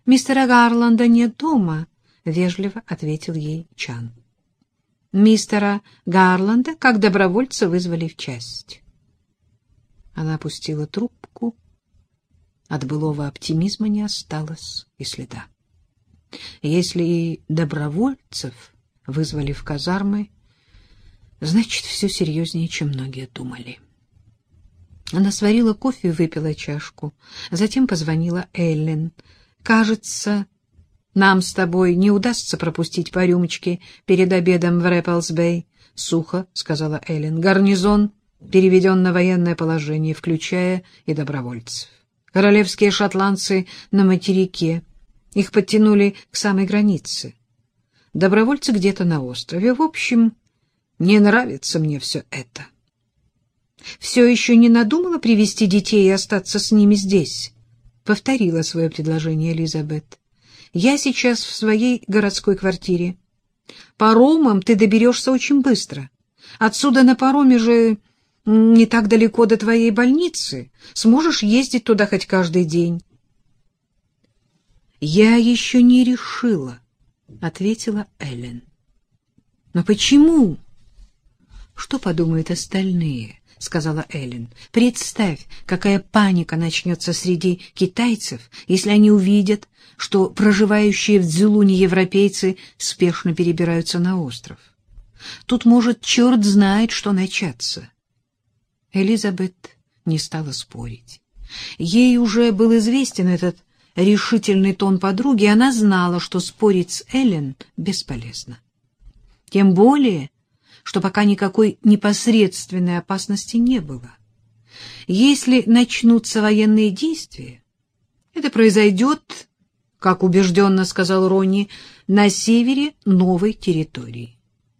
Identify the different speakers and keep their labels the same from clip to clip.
Speaker 1: Мистера Гарланда нет дома, — вежливо ответил ей Чан. Мистера Гарланда как добровольца вызвали в часть. Она опустила трубку. От былого оптимизма не осталось и следа. Если и добровольцев вызвали в казармы, значит, все серьезнее, чем многие думали. Она сварила кофе и выпила чашку. Затем позвонила Эллен. «Кажется, нам с тобой не удастся пропустить по рюмочке перед обедом в Рэпплс-Бэй», — сухо сказала Эллен. «Гарнизон переведен на военное положение, включая и добровольцев. Королевские шотландцы на материке. Их подтянули к самой границе. Добровольцы где-то на острове. В общем, не нравится мне все это». «Все еще не надумала привезти детей и остаться с ними здесь?» — повторила свое предложение Элизабет. «Я сейчас в своей городской квартире. Паромом ты доберешься очень быстро. Отсюда на пароме же не так далеко до твоей больницы. Сможешь ездить туда хоть каждый день». «Я еще не решила», — ответила Эллен. «Но почему?» «Что подумают остальные?» — сказала Эллен. «Представь, какая паника начнется среди китайцев, если они увидят, что проживающие в Цзилуне европейцы спешно перебираются на остров. Тут может черт знает, что начаться». Элизабет не стала спорить. Ей уже был известен этот решительный тон подруги, и она знала, что спорить с Эллен бесполезно. Тем более, что пока никакой непосредственной опасности не было. Если начнутся военные действия, это произойдет, как убежденно сказал Ронни, на севере новой территории.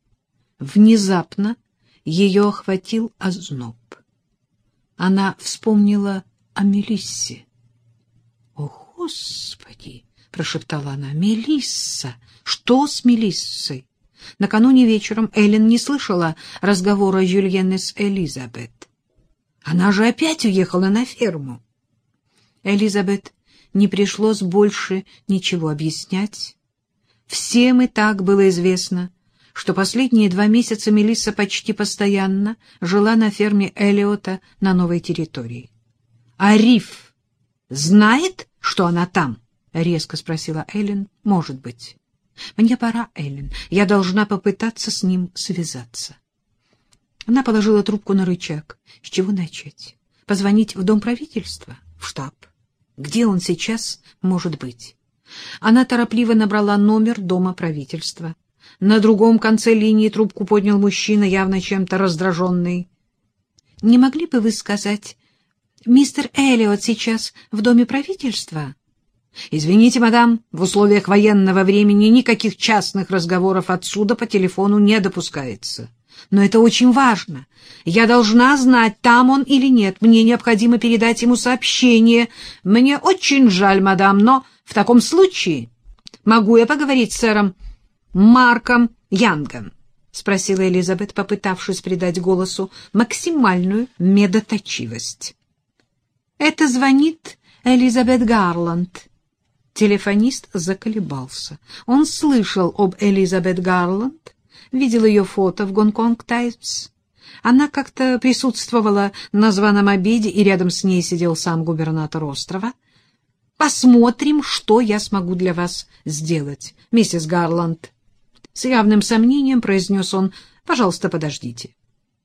Speaker 1: Внезапно ее охватил озноб. Она вспомнила о Мелиссе. «О, Господи!» — прошептала она. «Мелисса! Что с Мелиссой?» Накануне вечером Эллен не слышала разговора Жюльены с Элизабет. Она же опять уехала на ферму. Элизабет не пришлось больше ничего объяснять. Всем и так было известно, что последние 2 месяца Мелисса почти постоянно жила на ферме Эллиота на новой территории. — А Риф знает, что она там? — резко спросила Эллен. — Может быть. — Мне пора, Эллен. Я должна попытаться с ним связаться. Она положила трубку на рычаг. С чего начать? Позвонить в Дом правительства? В штаб? Где он сейчас может быть? Она торопливо набрала номер Дома правительства. На другом конце линии трубку поднял мужчина, явно чем-то раздраженный. — Не могли бы вы сказать, мистер Эллиот сейчас в Доме правительства? — Извините, мадам, в условиях военного времени никаких частных разговоров отсюда по телефону не допускается. Но это очень важно. Я должна знать, там он или нет. Мне необходимо передать ему сообщение. Мне очень жаль, мадам, но в таком случае могу я поговорить с сэром Марком Янгом? — спросила Элизабет, попытавшись придать голосу максимальную медоточивость. — Это звонит Элизабет Гарланд. Телефонист заколебался. Он слышал об Элизабет Гарланд, видел ее фото в «Гонконг Таймс». Она как-то присутствовала на званом обеде, и рядом с ней сидел сам губернатор острова. «Посмотрим, что я смогу для вас сделать, миссис Гарланд». С явным сомнением произнес он: «Пожалуйста, подождите».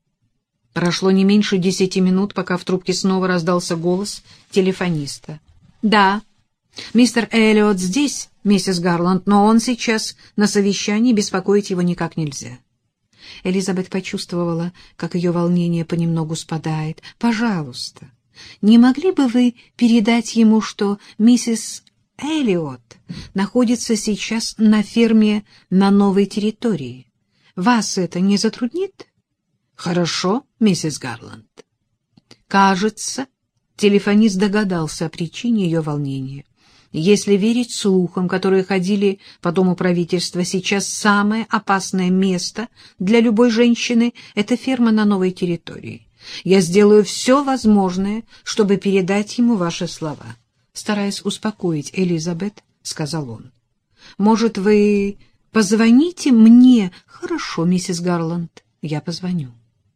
Speaker 1: Прошло не меньше 10 минут, пока в трубке снова раздался голос телефониста. «Да, мистер Эллиот здесь, миссис Гарланд, но он сейчас на совещании, беспокоить его никак нельзя». Элизабет почувствовала, как ее волнение понемногу спадает. «Пожалуйста, не могли бы вы передать ему, что миссис Эллиот находится сейчас на ферме на новой территории? Вас это не затруднит?» «Хорошо, миссис Гарланд». Кажется, телефонист догадался о причине ее волнения. Если верить слухам, которые ходили по Дому правительства, сейчас самое опасное место для любой женщины — это ферма на новой территории. Я сделаю все возможное, чтобы передать ему ваши слова. Стараясь успокоить Элизабет, — сказал он. — Может, вы позвоните мне? — Хорошо, миссис Гарланд, я позвоню.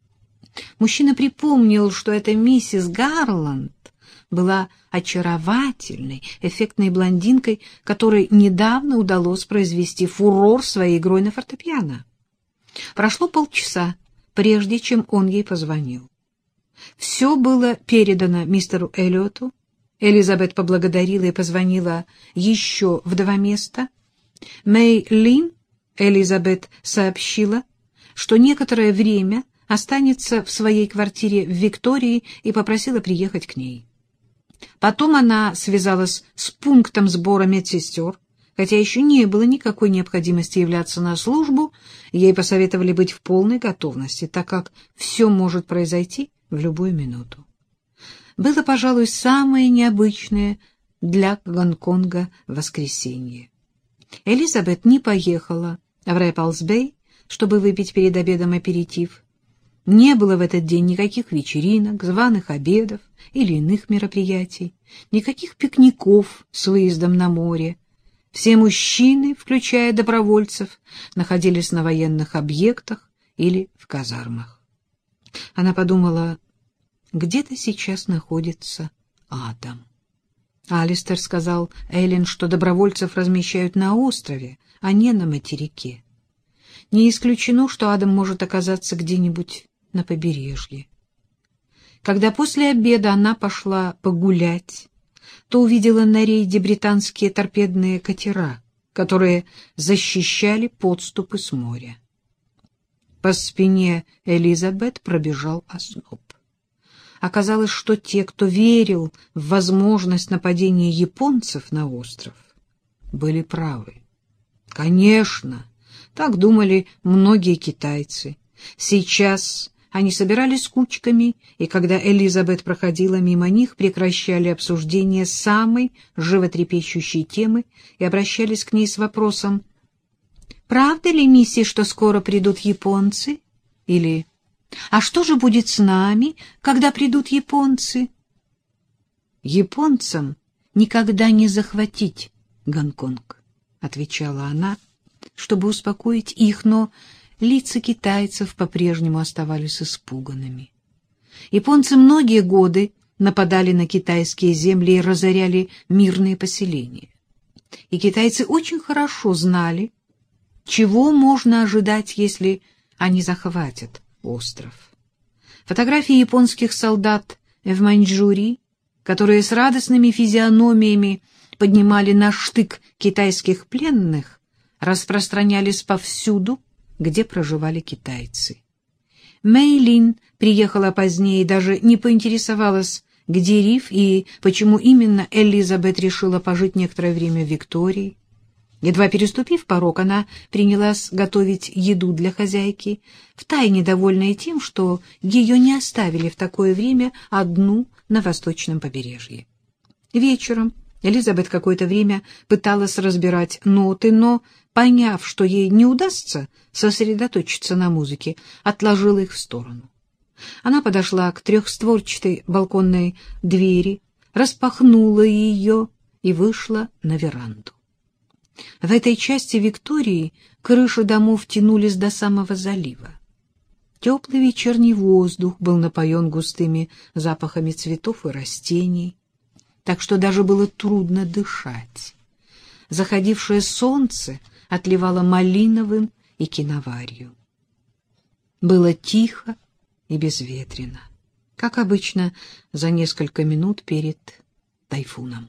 Speaker 1: Мужчина припомнил, что эта миссис Гарланд была очаровательной, эффектной блондинкой, которой недавно удалось произвести фурор своей игрой на фортепиано. Прошло полчаса, прежде чем он ей позвонил. Все было передано мистеру Эллиоту. Элизабет поблагодарила и позвонила еще в 2 места. Мэй Лин, Элизабет сообщила, что некоторое время останется в своей квартире в Виктории, и попросила приехать к ней. Потом она связалась с пунктом сбора медсестер. Хотя еще не было никакой необходимости являться на службу, ей посоветовали быть в полной готовности, так как все может произойти в любую минуту. Было, пожалуй, самое необычное для Гонконга воскресенье. Элизабет не поехала в Рэпплс-Бэй, чтобы выпить перед обедом аперитив. Не было в этот день никаких вечеринок, званых обедов или иных мероприятий, никаких пикников с выездом на море. Все мужчины, включая добровольцев, находились на военных объектах или в казармах. Она подумала, где-то сейчас находится Адам. Алистер сказал Эллен, что добровольцев размещают на острове, а не на материке. Не исключено, что Адам может оказаться где-нибудь на побережье. Когда после обеда она пошла погулять, то увидела на рейде британские торпедные катера, которые защищали подступы с моря. По спине Элизабет пробежал озноб. Оказалось, что те, кто верил в возможность нападения японцев на остров, были правы. Конечно, так думали многие китайцы. Сейчас они собирались кучками, и когда Элизабет проходила мимо них, прекращали обсуждение самой животрепещущей темы и обращались к ней с вопросом: «Правда ли, мисси, что скоро придут японцы?» Или «А что же будет с нами, когда придут японцы?» «Японцам никогда не захватить Гонконг», — отвечала она, чтобы успокоить их, но лица китайцев по-прежнему оставались испуганными. Японцы многие годы нападали на китайские земли и разоряли мирные поселения. И китайцы очень хорошо знали, чего можно ожидать, если они захватят остров. Фотографии японских солдат в Маньчжурии, которые с радостными физиономиями поднимали на штык китайских пленных, распространялись повсюду, где проживали китайцы. Мэй Лин приехала позднее и даже не поинтересовалась, где Риф и почему именно Элизабет решила пожить некоторое время в Виктории. Едва переступив порог, она принялась готовить еду для хозяйки, втайне довольная тем, что ее не оставили в такое время одну на восточном побережье. Вечером Элизабет какое-то время пыталась разбирать ноты, но, поняв, что ей не удастся сосредоточиться на музыке, отложила их в сторону. Она подошла к трехстворчатой балконной двери, распахнула ее и вышла на веранду. В этой части Виктории крыши домов тянулись до самого залива. Теплый вечерний воздух был напоен густыми запахами цветов и растений, так что даже было трудно дышать. Заходившее солнце отливало малиновым и киноварью. Было тихо и безветренно, как обычно за несколько минут перед тайфуном.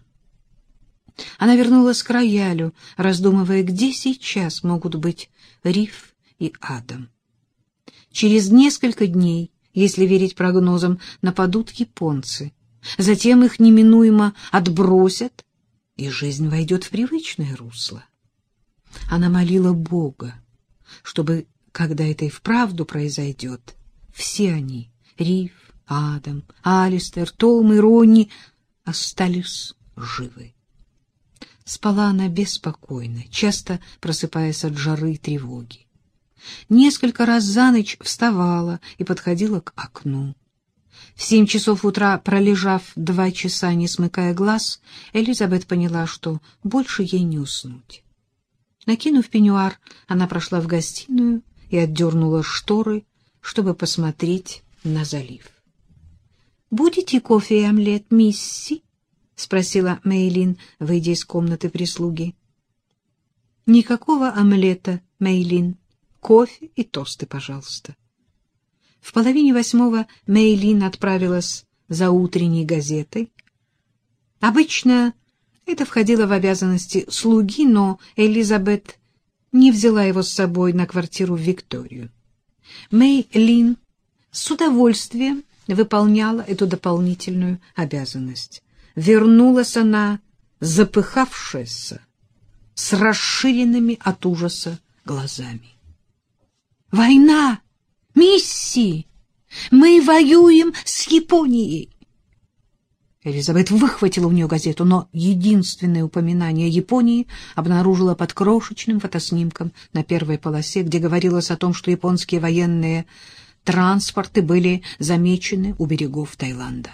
Speaker 1: Она вернулась к роялю, раздумывая, где сейчас могут быть Риф и Адам. Через несколько дней, если верить прогнозам, нападут японцы. Затем их неминуемо отбросят, и жизнь войдет в привычное русло. Она молила Бога, чтобы, когда это и вправду произойдет, все они, Риф, Адам, Алистер, Том и Ронни, остались живы. Спала она беспокойно, часто просыпаясь от жары и тревоги. Несколько раз за ночь вставала и подходила к окну. В 7 часов утра, пролежав 2 часа, не смыкая глаз, Элизабет поняла, что больше ей не уснуть. Накинув пеньюар, она прошла в гостиную и отдернула шторы, чтобы посмотреть на залив. — Будете кофе и омлет, мисси? — спросила Мэйлин, выйдя из комнаты прислуги. — Никакого омлета, Мэйлин. Кофе и тосты, пожалуйста. В 7:30 Мэйлин отправилась за утренней газетой. Обычно это входило в обязанности слуги, но Элизабет не взяла его с собой на квартиру в Викторию. Мэйлин с удовольствием выполняла эту дополнительную обязанность. Вернулась она, запыхавшаяся, с расширенными от ужаса глазами. «Война! Мисси! Мы воюем с Японией!» Элизабет выхватила у нее газету, но единственное упоминание Японии обнаружила под крошечным фотоснимком на первой полосе, где говорилось о том, что японские военные транспорты были замечены у берегов Таиланда.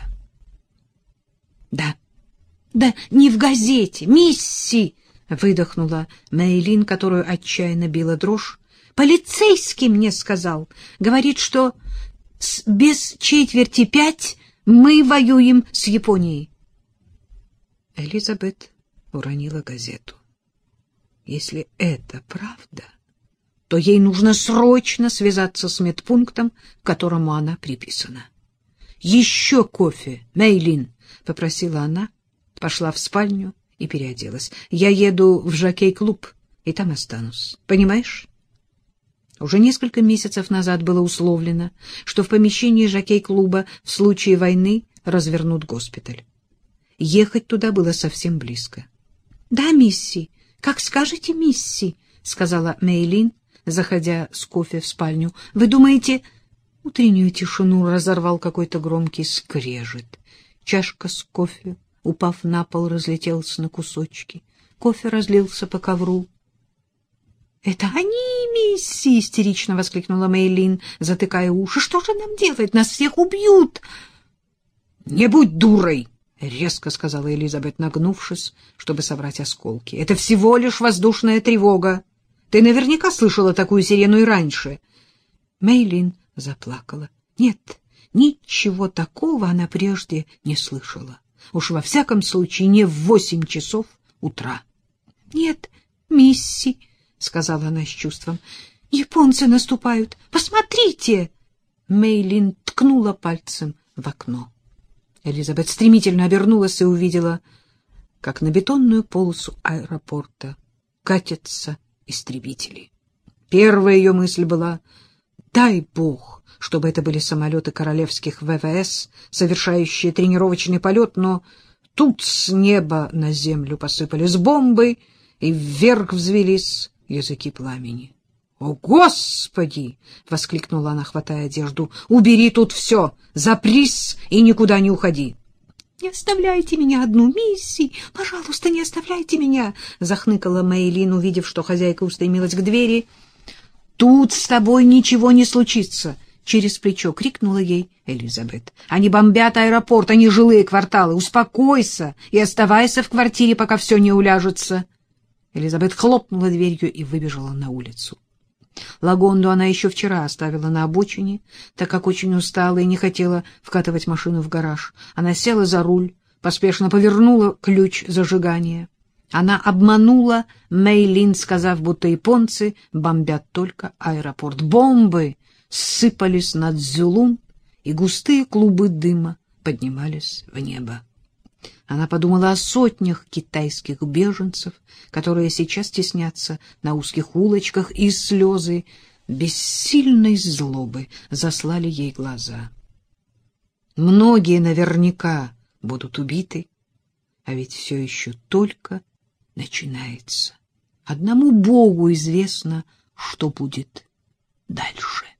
Speaker 1: Да, не в газете, мисси! — выдохнула Мэйлин, которую отчаянно била дрожь. — Полицейский мне сказал. Говорит, что без 4:45 мы воюем с Японией. Элизабет уронила газету. Если это правда, то ей нужно срочно связаться с медпунктом, к которому она приписана. — Еще кофе, Мэйлин, — попросила она, пошла в спальню и переоделась. — Я еду в жокей-клуб и там останусь. Понимаешь? Уже несколько месяцев назад было условлено, что в помещении жокей-клуба в случае войны развернут госпиталь. Ехать туда было совсем близко. — Да, мисси, как скажете, мисси, — сказала Мэйлин, заходя с кофе в спальню. — Вы думаете... Утреннюю тишину разорвал какой-то громкий скрежет. Чашка с кофе, упав на пол, разлетелась на кусочки. Кофе разлился по ковру. — Это они, мисси! — истерично воскликнула Мэйлин, затыкая уши. — Что же нам делать? Нас всех убьют! — Не будь дурой! — резко сказала Элизабет, нагнувшись, чтобы собрать осколки. — Это всего лишь воздушная тревога. Ты наверняка слышала такую сирену и раньше. Мэйлин заплакала. Нет, ничего такого она прежде не слышала. Уж во всяком случае не в 8 часов утра. — Нет, мисси, — сказала она с чувством, — японцы наступают. Посмотрите! Мэйлин ткнула пальцем в окно. Элизабет стремительно обернулась и увидела, как на бетонную полосу аэропорта катятся истребители. Первая ее мысль была: дай бог, чтобы это были самолеты королевских ВВС, совершающие тренировочный полет, но тут с неба на землю посыпались бомбы, и вверх взвелись языки пламени. — О, Господи! — воскликнула она, хватая одежду. — Убери тут все! Запрись и никуда не уходи! — Не оставляйте меня одну, мисси! Пожалуйста, не оставляйте меня! — захныкала Мэйлин, увидев, что хозяйка устремилась к двери. — Тут с тобой ничего не случится! — через плечо крикнула ей Элизабет. — Они бомбят аэропорт, они жилые кварталы. Успокойся и оставайся в квартире, пока все не уляжется. Элизабет хлопнула дверью и выбежала на улицу. Лагонду она еще вчера оставила на обочине, так как очень устала и не хотела вкатывать машину в гараж. Она села за руль, поспешно повернула ключ зажигания. Она обманула Мэйлин, сказав, будто японцы бомбят только аэропорт. Бомбы сыпались над Цзюлун, и густые клубы дыма поднимались в небо. Она подумала о сотнях китайских беженцев, которые сейчас теснятся на узких улочках, и слезы бессильной злобы заслали ей глаза. Многие наверняка будут убиты, а ведь все еще только начинается. Одному Богу известно, что будет дальше.